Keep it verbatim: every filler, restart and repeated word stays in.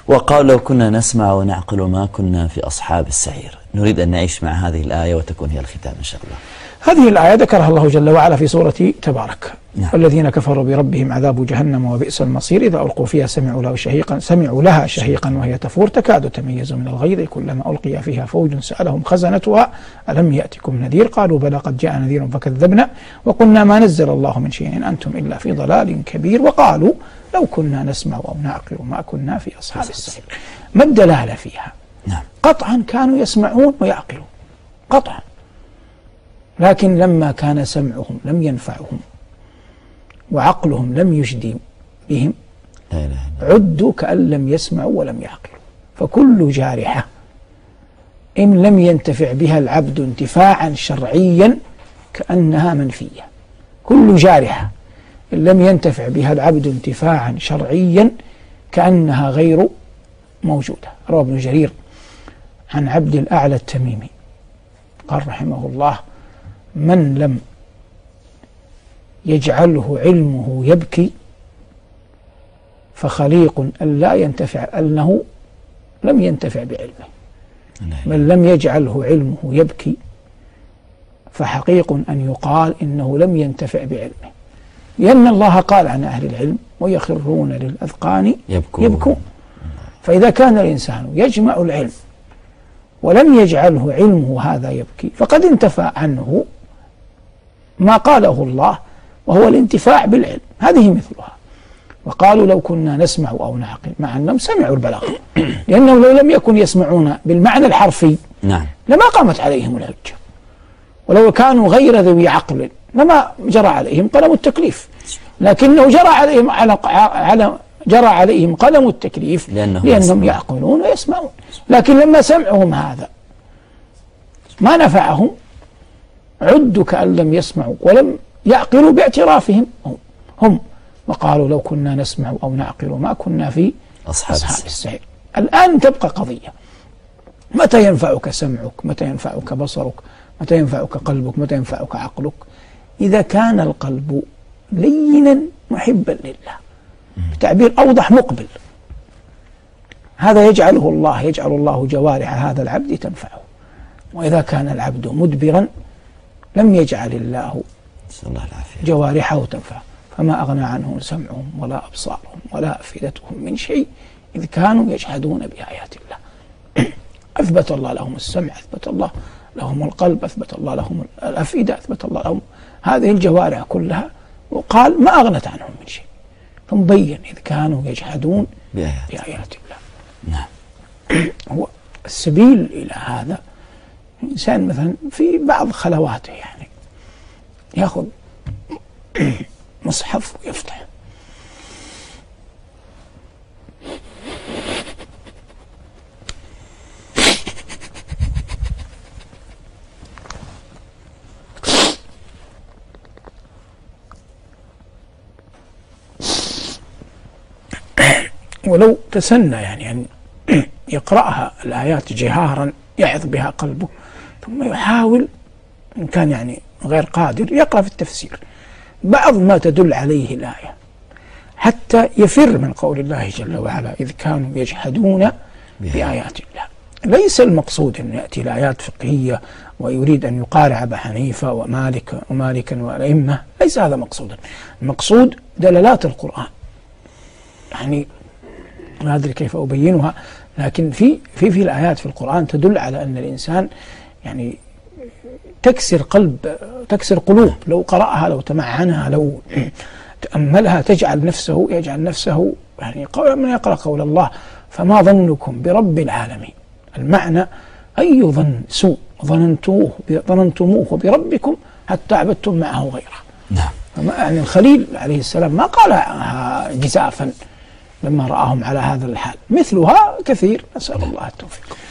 وقال لو كنا نسمع ونعقل ما كنا في أصحاب السعير. نريد أن نعيش مع هذه الآية وتكون هي الختام إن شاء الله. هذه الآية ذكرها الله جل وعلا في سورة تبارك. نعم. والذين كفروا بربهم عذاب جهنم وبئس المصير إذا ألقوا فيها سمعوا لها شهيقا سمعوا لها شهيقا وهي تفور تكاد تميز من الغيظ كلما ألقي فيها فوج سألهم خزنتها ألم يأتكم نذير قالوا بلى قد جاء نذير فكذبنا وقلنا ما نزل الله من شيء إن أنتم إلا في ضلال كبير وقالوا لو كنا نسمع أو نعقل ما كنا في أصحاب السعير. ما الدلالة فيها؟ نعم. قطعا كانوا يسمعون ويعقلون قطعا، لكن لما كان سمعهم لم ينفعهم وعقلهم لم يجدي بهم لا لا لا. عدوا كأن لم يسمعوا ولم يعقلوا. فكل جارحة إن لم ينتفع بها العبد انتفاعا شرعيا كأنها منفية. كل جارحة إن لم ينتفع بها العبد انتفاعا شرعيا كأنها غير موجودة. روى ابن جرير عن عبد الأعلى التميمي قال رحمه الله من لم يجعله علمه يبكي فخليق أن لا ينتفع أنه لم ينتفع بعلمه. من لم يجعله علمه يبكي فحقيق أن يقال إنه لم ينتفع بعلمه، لأن الله قال عن أهل العلم ويخرون للأذقان يبكون, يبكون. فإذا كان الإنسان يجمع العلم ولم يجعله علمه هذا يبكي فقد انتفى عنه ما قاله الله وهو الانتفاع بالعلم. هذه مثلها. وقالوا لو كنا نسمع أو نعقل مع أنهم سمعوا البلاغ لأنهم لو لم يكن يسمعون بالمعنى الحرفي نعم. لما قامت عليهم الحجة، ولو كانوا غير ذوي عقل لما جرى عليهم قلم التكليف، لكنه جرى عليهم على على جرى عليهم قلم التكليف لأنهم, لأنهم يعقلون ويسمعون. لكن لما سمعهم هذا ما نفعهم عدوا كأن لم يسمعوا ولم يعقلوا باعترافهم هم, هم وقالوا لو كنا نسمع أو نعقل ما كنا في أصحاب, أصحاب السعير. الآن تبقى قضية متى ينفعك سمعك، متى ينفعك بصرك، متى ينفعك قلبك، متى ينفعك عقلك؟ إذا كان القلب لينا محبا لله بتعبير أوضح مقبل، هذا يجعله الله يجعل الله جوارح هذا العبد تنفعه. وإذا كان العبد مدبرا لم يجعل الله جوارحه تنفعه فما أغنى عنهم سمعهم ولا أبصارهم ولا أفئدتهم من شيء إذ كانوا يجحدون بآيات الله. أثبت الله لهم السمع، أثبت الله لهم القلب، أثبت الله لهم الأفئدة، أثبت الله لهم هذه الجوارح كلها، وقال ما أغنت عنهم من شيء، ثم بين إذ كانوا يجحدون بآيات, بآيات الله. نعم. هو السبيل إلى هذا إنسان مثلا في بعض خلواته يعني يأخذ مصحف ويفتح ولو تسنى يعني أن يقرأها الآيات جهارا يعظ بها قلبه، ثم يحاول إن كان يعني غير قادر يقرأ في التفسير بعض ما تدل عليه الآية حتى يفر من قول الله جل وعلا إذ كانوا يجحدون بآيات الله. ليس المقصود أن يأتي الآيات فقهية ويريد أن يقارع أبا حنيفة ومالك ومالكا والأئمة، ليس هذا مقصودا. المقصود دلالات القرآن، يعني ما أدري كيف أبينها، لكن في في في الآيات في القرآن تدل على أن الإنسان يعني تكسر قلب تكسر قلوب، لو قرأها لو تمعنها لو تأملها تجعل نفسه يجعل نفسه يعني من يقرأ قول الله فما ظنكم برب العالمين. المعنى أي ظن سوء ظننتوه ظننتموه بربكم حتى عبدتم معه غيره. نعم. يعني الخليل عليه السلام ما قالها جزافا لما رآهم على هذا الحال، مثلها كثير. نسأل الله التوفيق.